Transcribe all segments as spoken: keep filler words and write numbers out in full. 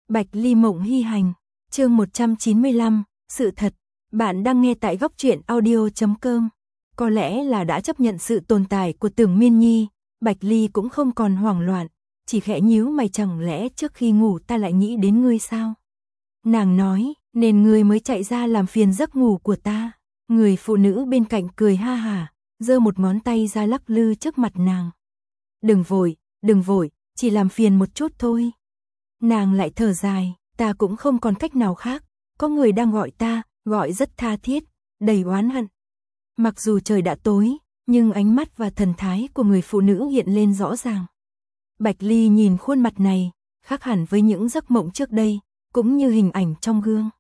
Bạch Ly Mộng Hy Hành, chương một trăm chín mươi lăm, sự thật. Bạn đang nghe tại góc truyện audio chấm com. Có lẽ là đã chấp nhận sự tồn tại của Tưởng Miên Nhi, Bạch Ly cũng không còn hoảng loạn, chỉ khẽ nhíu mày, chẳng lẽ trước khi ngủ ta lại nghĩ đến ngươi sao? Nàng nói, nên ngươi mới chạy ra làm phiền giấc ngủ của ta. Người phụ nữ bên cạnh cười ha hả, giơ một ngón tay ra lắc lư trước mặt nàng. Đừng vội, đừng vội, chỉ làm phiền một chút thôi. Nàng lại thở dài, ta cũng không còn cách nào khác, có người đang gọi ta, gọi rất tha thiết, đầy oán hận. Mặc dù trời đã tối, nhưng ánh mắt và thần thái của người phụ nữ hiện lên rõ ràng. Bạch Ly nhìn khuôn mặt này, khác hẳn với những giấc mộng trước đây, cũng như hình ảnh trong gương.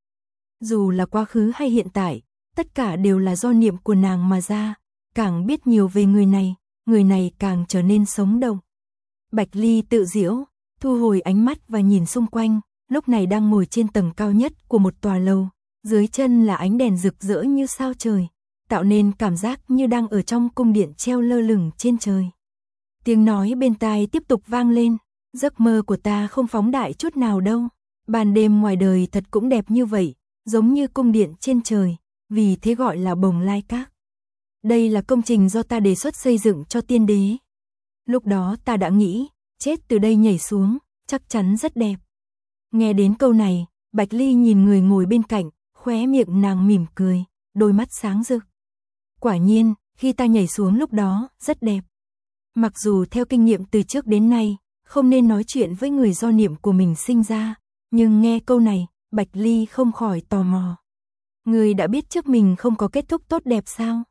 Dù là quá khứ hay hiện tại, tất cả đều là do niệm của nàng mà ra, càng biết nhiều về người này, người này càng trở nên sống động. Bạch Ly tự giễu, thu hồi ánh mắt và nhìn xung quanh, lúc này đang ngồi trên tầng cao nhất của một tòa lầu, dưới chân là ánh đèn rực rỡ như sao trời, tạo nên cảm giác như đang ở trong cung điện treo lơ lửng trên trời. Tiếng nói bên tai tiếp tục vang lên, giấc mơ của ta không phóng đại chút nào đâu, ban đêm ngoài đời thật cũng đẹp như vậy, giống như cung điện trên trời, vì thế gọi là Bồng Lai Các. Đây là công trình do ta đề xuất xây dựng cho tiên đế. Lúc đó ta đã nghĩ, chết từ đây nhảy xuống, chắc chắn rất đẹp. Nghe đến câu này, Bạch Ly nhìn người ngồi bên cạnh, khóe miệng nàng mỉm cười, đôi mắt sáng rực. Quả nhiên, khi ta nhảy xuống lúc đó, rất đẹp. Mặc dù theo kinh nghiệm từ trước đến nay, không nên nói chuyện với người do niệm của mình sinh ra, nhưng nghe câu này, Bạch Ly không khỏi tò mò. Người đã biết trước mình không có kết thúc tốt đẹp sao?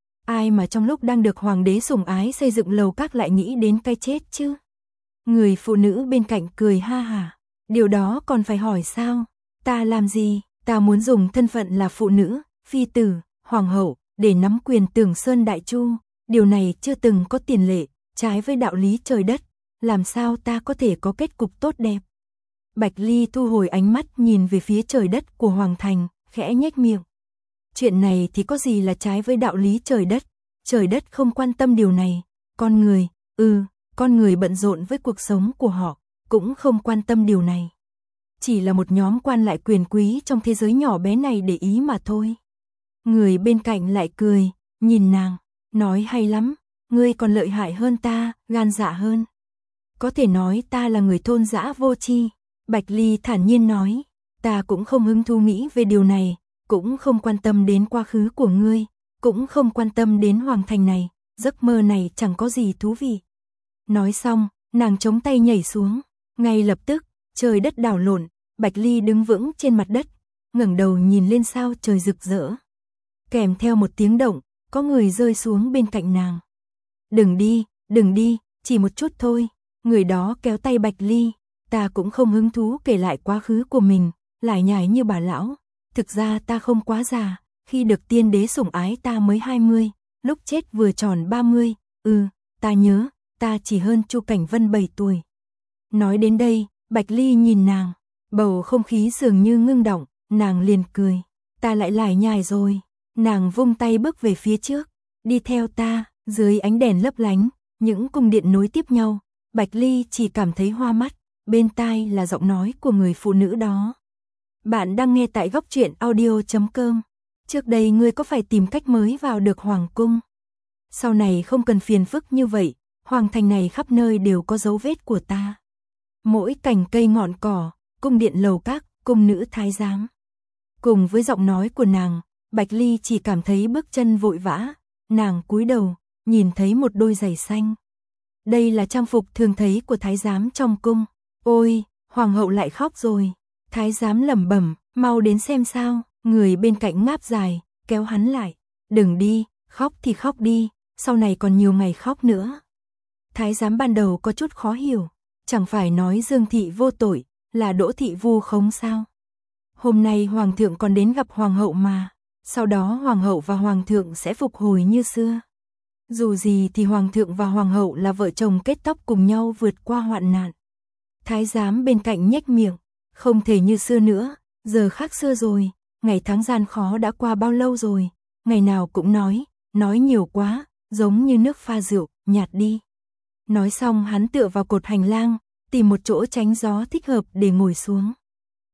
Ai mà trong lúc đang được hoàng đế sủng ái xây dựng lầu các lại nghĩ đến cái chết chứ? Người phụ nữ bên cạnh cười ha hả. Điều đó còn phải hỏi sao? Ta làm gì? Ta muốn dùng thân phận là phụ nữ, phi tử, hoàng hậu, để nắm quyền Tưởng Sơn Đại Chu. Điều này chưa từng có tiền lệ, trái với đạo lý trời đất. Làm sao ta có thể có kết cục tốt đẹp? Bạch Ly thu hồi ánh mắt nhìn về phía trời đất của Hoàng Thành, khẽ nhếch miệng. Chuyện này thì có gì là trái với đạo lý trời đất? Trời đất không quan tâm điều này. Con người, ừ, con người bận rộn với cuộc sống của họ, cũng không quan tâm điều này. Chỉ là một nhóm quan lại quyền quý trong thế giới nhỏ bé này để ý mà thôi. Người bên cạnh lại cười, nhìn nàng, nói hay lắm, ngươi còn lợi hại hơn ta, gan dạ hơn. Có thể nói ta là người thôn dã vô tri. Bạch Ly thản nhiên nói, ta cũng không hứng thú nghĩ về điều này, cũng không quan tâm đến quá khứ của ngươi, cũng không quan tâm đến Hoàng Thành này, giấc mơ này chẳng có gì thú vị. Nói xong, nàng chống tay nhảy xuống, ngay lập tức, trời đất đảo lộn, Bạch Ly đứng vững trên mặt đất, ngẩng đầu nhìn lên sao trời rực rỡ. Kèm theo một tiếng động, có người rơi xuống bên cạnh nàng. Đừng đi, đừng đi, chỉ một chút thôi. Người đó kéo tay Bạch Ly, ta cũng không hứng thú kể lại quá khứ của mình, lải nhải như bà lão. Thực ra ta không quá già, khi được tiên đế sủng ái ta mới hai mươi, lúc chết vừa tròn ba mươi, ừ, ta nhớ, ta chỉ hơn Chu Cảnh Vân bảy tuổi. Nói đến đây, Bạch Ly nhìn nàng, bầu không khí dường như ngưng động, nàng liền cười, ta lại lải nhải rồi. Nàng vung tay bước về phía trước, đi theo ta, dưới ánh đèn lấp lánh, những cung điện nối tiếp nhau, Bạch Ly chỉ cảm thấy hoa mắt, bên tai là giọng nói của người phụ nữ đó. Bạn đang nghe tại góc truyện audio chấm com. Trước đây ngươi có phải tìm cách mới vào được hoàng cung? Sau này không cần phiền phức như vậy, hoàng thành này khắp nơi đều có dấu vết của ta. Mỗi cành cây ngọn cỏ, cung điện lầu các, cung nữ thái giám. Cùng với giọng nói của nàng, Bạch Ly chỉ cảm thấy bước chân vội vã, nàng cúi đầu, nhìn thấy một đôi giày xanh. Đây là trang phục thường thấy của thái giám trong cung. Ôi, hoàng hậu lại khóc rồi. Thái giám lẩm bẩm, mau đến xem sao. Người bên cạnh ngáp dài, kéo hắn lại. Đừng đi, khóc thì khóc đi, sau này còn nhiều ngày khóc nữa. Thái giám ban đầu có chút khó hiểu, chẳng phải nói Dương thị vô tội, là Đỗ thị vu khống sao? Hôm nay hoàng thượng còn đến gặp hoàng hậu mà, sau đó hoàng hậu và hoàng thượng sẽ phục hồi như xưa. Dù gì thì hoàng thượng và hoàng hậu là vợ chồng kết tóc cùng nhau vượt qua hoạn nạn. Thái giám bên cạnh nhếch miệng, không thể như xưa nữa, giờ khác xưa rồi, ngày tháng gian khó đã qua bao lâu rồi, ngày nào cũng nói, nói nhiều quá, giống như nước pha rượu, nhạt đi. Nói xong hắn tựa vào cột hành lang, tìm một chỗ tránh gió thích hợp để ngồi xuống.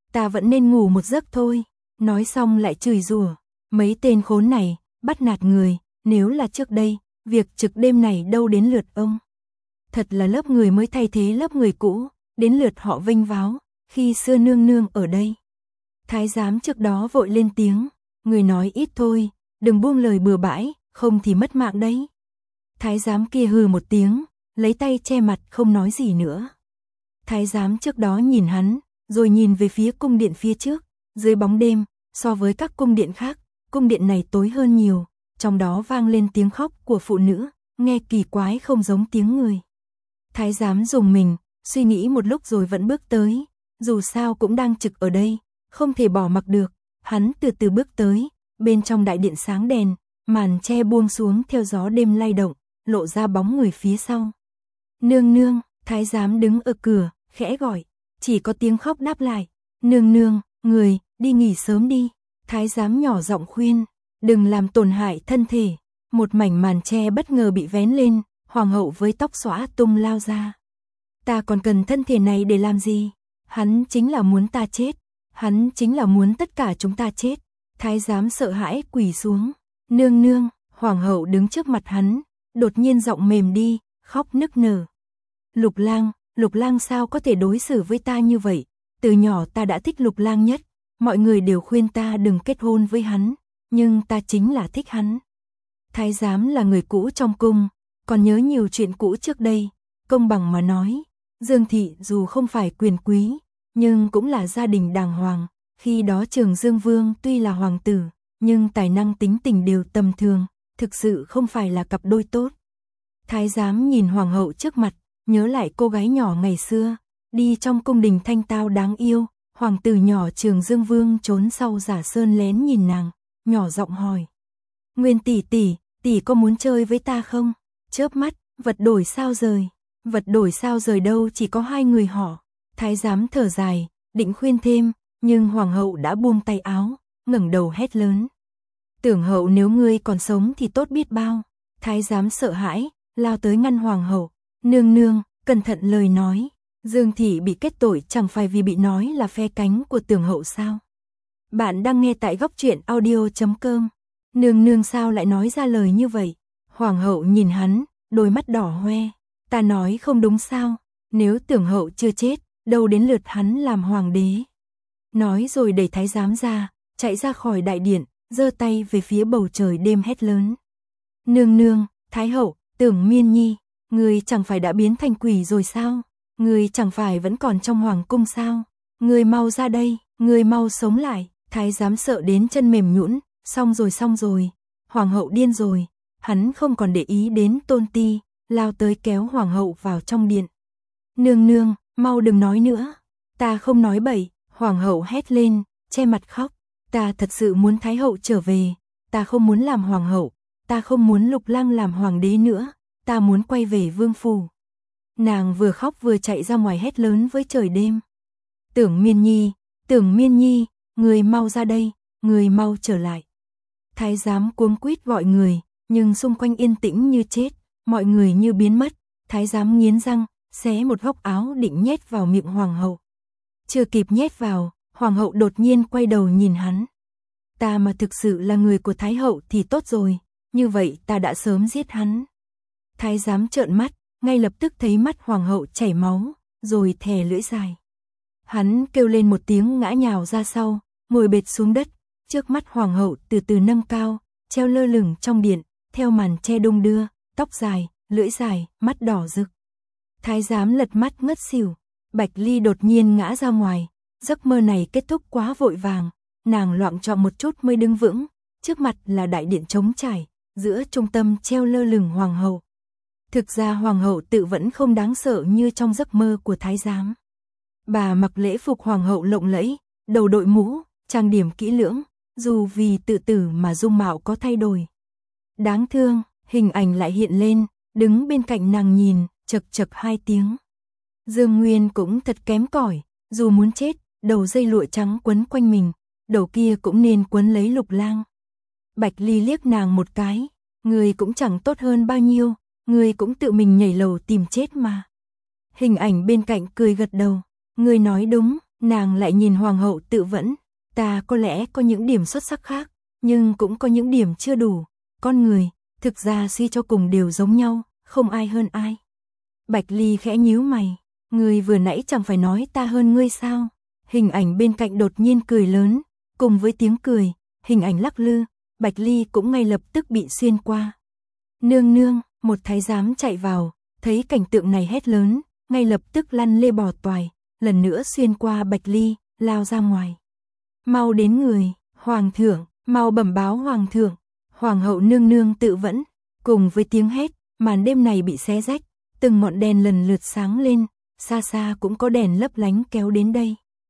ta vẫn nên ngủ một giấc thôi. Nói xong lại chửi rủa, mấy tên khốn này, bắt nạt người, nếu là trước đây, việc trực đêm này đâu đến lượt ông. Thật là lớp người mới thay thế lớp người cũ, đến lượt họ vênh váo, khi xưa nương nương ở đây. Thái giám trước đó vội lên tiếng, người nói ít thôi, đừng buông lời bừa bãi, không thì mất mạng đấy. Thái giám kia hừ một tiếng, lấy tay che mặt không nói gì nữa. Thái giám trước đó nhìn hắn, rồi nhìn về phía cung điện phía trước, dưới bóng đêm, so với các cung điện khác, cung điện này tối hơn nhiều, trong đó vang lên tiếng khóc của phụ nữ, nghe kỳ quái không giống tiếng người. Thái giám dùng mình, suy nghĩ một lúc rồi vẫn bước tới, dù sao cũng đang trực ở đây, không thể bỏ mặc được, hắn từ từ bước tới, bên trong đại điện sáng đèn, màn che buông xuống theo gió đêm lay động, lộ ra bóng người phía sau. Nương nương, thái giám đứng ở cửa, khẽ gọi, chỉ có tiếng khóc đáp lại, nương nương, người, đi nghỉ sớm đi. Thái giám nhỏ giọng khuyên, đừng làm tổn hại thân thể. Một mảnh màn che bất ngờ bị vén lên, hoàng hậu với tóc xõa tung lao ra. Ta còn cần thân thể này để làm gì? Hắn chính là muốn ta chết, hắn chính là muốn tất cả chúng ta chết. Thái giám sợ hãi quỳ xuống, nương nương, hoàng hậu đứng trước mặt hắn, đột nhiên giọng mềm đi, khóc nức nở. Lục Lang, Lục Lang sao có thể đối xử với ta như vậy? Từ nhỏ ta đã thích Lục Lang nhất, mọi người đều khuyên ta đừng kết hôn với hắn, nhưng ta chính là thích hắn. Thái giám là người cũ trong cung, còn nhớ nhiều chuyện cũ trước đây, công bằng mà nói, Dương thị dù không phải quyền quý, nhưng cũng là gia đình đàng hoàng, khi đó Trường Dương Vương tuy là hoàng tử, nhưng tài năng tính tình đều tầm thường, thực sự không phải là cặp đôi tốt. Thái giám nhìn hoàng hậu trước mặt, nhớ lại cô gái nhỏ ngày xưa, đi trong cung đình thanh tao đáng yêu, hoàng tử nhỏ Trường Dương Vương trốn sau giả sơn lén nhìn nàng, nhỏ giọng hỏi. Nguyên tỷ tỷ, tỷ có muốn chơi với ta không? Chớp mắt, vật đổi sao rời, vật đổi sao rời đâu chỉ có hai người họ. Thái giám thở dài, định khuyên thêm, nhưng hoàng hậu đã buông tay áo, ngẩng đầu hét lớn. Tưởng hậu nếu ngươi còn sống thì tốt biết bao. Thái giám sợ hãi, lao tới ngăn hoàng hậu. Nương nương, cẩn thận lời nói. Dương thị bị kết tội chẳng phải vì bị nói là phe cánh của tưởng hậu sao? Bạn đang nghe tại góc truyện audio chấm com. Nương nương sao lại nói ra lời như vậy? Hoàng hậu nhìn hắn, đôi mắt đỏ hoe. Ta nói không đúng sao? Nếu tưởng hậu chưa chết, đâu đến lượt hắn làm hoàng đế. Nói rồi đẩy thái giám ra, chạy ra khỏi đại điện, giơ tay về phía bầu trời đêm hét lớn. Nương nương, thái hậu, Tưởng Miên Nhi, người chẳng phải đã biến thành quỷ rồi sao? Người chẳng phải vẫn còn trong hoàng cung sao? Người mau ra đây, người mau sống lại. Thái giám sợ đến chân mềm nhũn, xong rồi xong rồi, hoàng hậu điên rồi. Hắn không còn để ý đến Tôn Ti, lao tới kéo hoàng hậu vào trong điện. Nương nương, mau đừng nói nữa. Ta không nói bậy, hoàng hậu hét lên, che mặt khóc. Ta thật sự muốn thái hậu trở về, ta không muốn làm hoàng hậu, ta không muốn Lục Lang làm hoàng đế nữa, ta muốn quay về vương phủ. Nàng vừa khóc vừa chạy ra ngoài hét lớn với trời đêm. Tưởng Miên Nhi, Tưởng Miên Nhi, người mau ra đây, người mau trở lại. Thái giám cuống quýt gọi người, nhưng xung quanh yên tĩnh như chết, mọi người như biến mất. Thái giám nghiến răng, xé một góc áo định nhét vào miệng hoàng hậu. Chưa kịp nhét vào, hoàng hậu đột nhiên quay đầu nhìn hắn. Ta mà thực sự là người của thái hậu thì tốt rồi, như vậy ta đã sớm giết hắn. Thái giám trợn mắt, ngay lập tức thấy mắt hoàng hậu chảy máu, rồi thè lưỡi dài. Hắn kêu lên một tiếng ngã nhào ra sau, ngồi bệt xuống đất, trước mắt hoàng hậu từ từ nâng cao, treo lơ lửng trong điện, theo màn che đung đưa, tóc dài, lưỡi dài, mắt đỏ rực. Thái giám lật mắt ngất xỉu, Bạch Ly đột nhiên ngã ra ngoài, giấc mơ này kết thúc quá vội vàng, nàng loạng choạng một chút mới đứng vững, trước mặt là đại điện trống trải, giữa trung tâm treo lơ lửng hoàng hậu. Thực ra hoàng hậu tự vẫn không đáng sợ như trong giấc mơ của thái giám. Bà mặc lễ phục hoàng hậu lộng lẫy, đầu đội mũ, trang điểm kỹ lưỡng, dù vì tự tử mà dung mạo có thay đổi. Đáng thương, hình ảnh lại hiện lên, đứng bên cạnh nàng nhìn, chật chật hai tiếng. Dương Nguyên cũng thật kém cỏi, dù muốn chết, đầu dây lụa trắng quấn quanh mình, đầu kia cũng nên quấn lấy Lục Lang. Bạch Ly liếc nàng một cái, người cũng chẳng tốt hơn bao nhiêu, người cũng tự mình nhảy lầu tìm chết mà. Hình ảnh bên cạnh cười gật đầu, người nói đúng, Nàng lại nhìn hoàng hậu tự vẫn, ta có lẽ có những điểm xuất sắc khác, nhưng cũng có những điểm chưa đủ. Con người, thực ra suy cho cùng đều giống nhau, không ai hơn ai. Bạch Ly khẽ nhíu mày, ngươi vừa nãy chẳng phải nói ta hơn ngươi sao? Hình ảnh bên cạnh đột nhiên cười lớn, cùng với tiếng cười, hình ảnh lắc lư, Bạch Ly cũng ngay lập tức bị xuyên qua. Nương nương, một thái giám chạy vào, thấy cảnh tượng này hét lớn, ngay lập tức lăn lê bò toài, lần nữa xuyên qua Bạch Ly, lao ra ngoài. Mau đến người, hoàng thượng, mau bẩm báo hoàng thượng. Hoàng hậu nương nương tự vẫn, cùng với tiếng hét, màn đêm này bị xé rách, từng ngọn đèn lần lượt sáng lên, xa xa cũng có đèn lấp lánh kéo đến đây.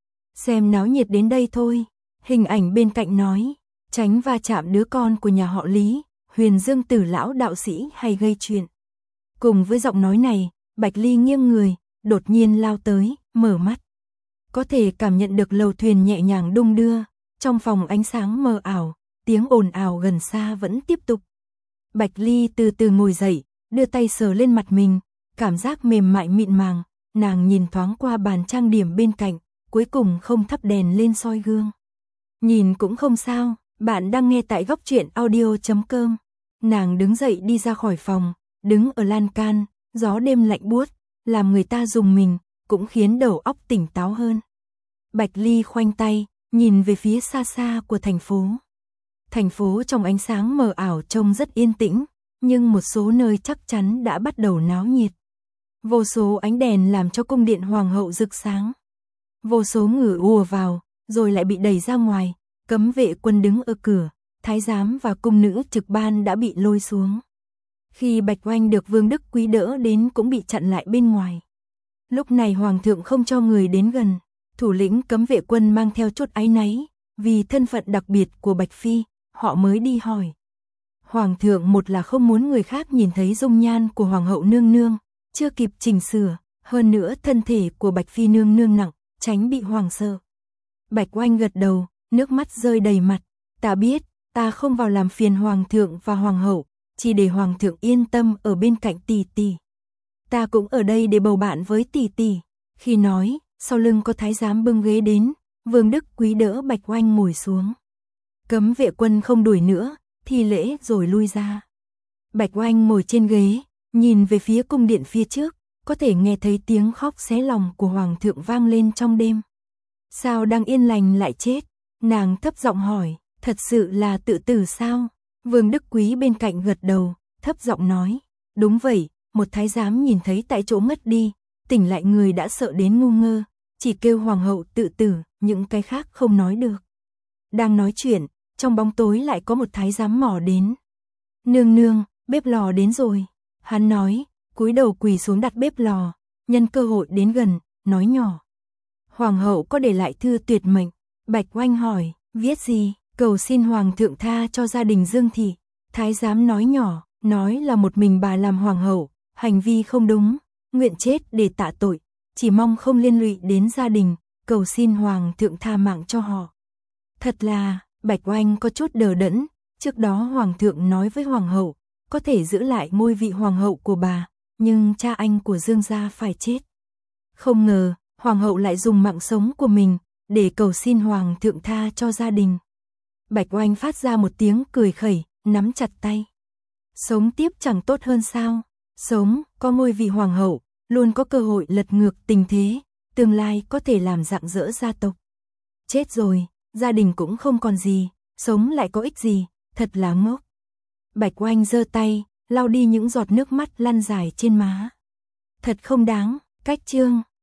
Xem náo nhiệt đến đây thôi, hình ảnh bên cạnh nói, tránh va chạm đứa con của nhà họ Lý, Huyền Dương Tử lão đạo sĩ hay gây chuyện. Cùng với giọng nói này, Bạch Ly nghiêng người, đột nhiên lao tới, mở mắt. Có thể cảm nhận được lầu thuyền nhẹ nhàng đung đưa, trong phòng ánh sáng mờ ảo, tiếng ồn ào gần xa vẫn tiếp tục. Bạch Ly từ từ ngồi dậy, đưa tay sờ lên mặt mình, cảm giác mềm mại mịn màng, nàng nhìn thoáng qua bàn trang điểm bên cạnh, cuối cùng không thắp đèn lên soi gương. Nhìn cũng không sao, bạn đang nghe tại góc truyện audio chấm com. Nàng đứng dậy đi ra khỏi phòng, đứng ở lan can, gió đêm lạnh buốt, làm người ta rùng mình, cũng khiến đầu óc tỉnh táo hơn. Bạch Ly khoanh tay, nhìn về phía xa xa của thành phố. Thành phố trong ánh sáng mờ ảo trông rất yên tĩnh, nhưng một số nơi chắc chắn đã bắt đầu náo nhiệt. Vô số ánh đèn làm cho cung điện hoàng hậu rực sáng. Vô số người ùa vào, rồi lại bị đẩy ra ngoài, cấm vệ quân đứng ở cửa, thái giám và cung nữ trực ban đã bị lôi xuống. Khi Bạch Oanh được Vương Đức Quý đỡ đến cũng bị chặn lại bên ngoài. Lúc này hoàng thượng không cho người đến gần, thủ lĩnh cấm vệ quân mang theo chút áy náy, vì thân phận đặc biệt của Bạch Phi, họ mới đi hỏi. Hoàng thượng một là không muốn người khác nhìn thấy dung nhan của hoàng hậu nương nương, chưa kịp chỉnh sửa, hơn nữa thân thể của Bạch Phi nương nương nặng, tránh bị hoàng sợ. Bạch Oanh gật đầu, nước mắt rơi đầy mặt, ta biết, ta không vào làm phiền hoàng thượng và hoàng hậu, chỉ để hoàng thượng yên tâm ở bên cạnh tỷ tỷ. Ta cũng ở đây để bầu bạn với tỷ tỷ. Khi nói, sau lưng có thái giám bưng ghế đến, Vương Đức Quý đỡ Bạch Oanh ngồi xuống. Cấm vệ quân không đuổi nữa, thi lễ rồi lui ra. Bạch Oanh ngồi trên ghế, nhìn về phía cung điện phía trước, có thể nghe thấy tiếng khóc xé lòng của hoàng thượng vang lên trong đêm. Sao đang yên lành lại chết? Nàng thấp giọng hỏi, thật sự là tự tử sao? Vương Đức Quý bên cạnh gật đầu, thấp giọng nói, đúng vậy, một thái giám nhìn thấy tại chỗ ngất đi, tỉnh lại người đã sợ đến ngu ngơ, chỉ kêu hoàng hậu tự tử, những cái khác không nói được. Đang nói chuyện, trong bóng tối lại có một thái giám mò đến. Nương nương, bếp lò đến rồi. Hắn nói, cúi đầu quỳ xuống đặt bếp lò, nhân cơ hội đến gần, nói nhỏ. Hoàng hậu có để lại thư tuyệt mệnh. Bạch Oanh hỏi, viết gì? Cầu xin hoàng thượng tha cho gia đình Dương Thị. Thái giám nói nhỏ, nói là một mình bà làm hoàng hậu, hành vi không đúng, nguyện chết để tạ tội, chỉ mong không liên lụy đến gia đình, cầu xin hoàng thượng tha mạng cho họ. Thật là, Bạch Oanh có chút đờ đẫn, trước đó hoàng thượng nói với hoàng hậu, có thể giữ lại ngôi vị hoàng hậu của bà, nhưng cha anh của Dương gia phải chết. Không ngờ, hoàng hậu lại dùng mạng sống của mình để cầu xin hoàng thượng tha cho gia đình. Bạch Oanh phát ra một tiếng cười khẩy, nắm chặt tay. Sống tiếp chẳng tốt hơn sao? Sống, có ngôi vị hoàng hậu, luôn có cơ hội lật ngược tình thế, tương lai có thể làm rạng rỡ gia tộc. Chết rồi, gia đình cũng không còn gì, sống lại có ích gì, thật là ngốc. Bạch Oanh giơ tay, lau đi những giọt nước mắt lăn dài trên má. Thật không đáng, cách chương.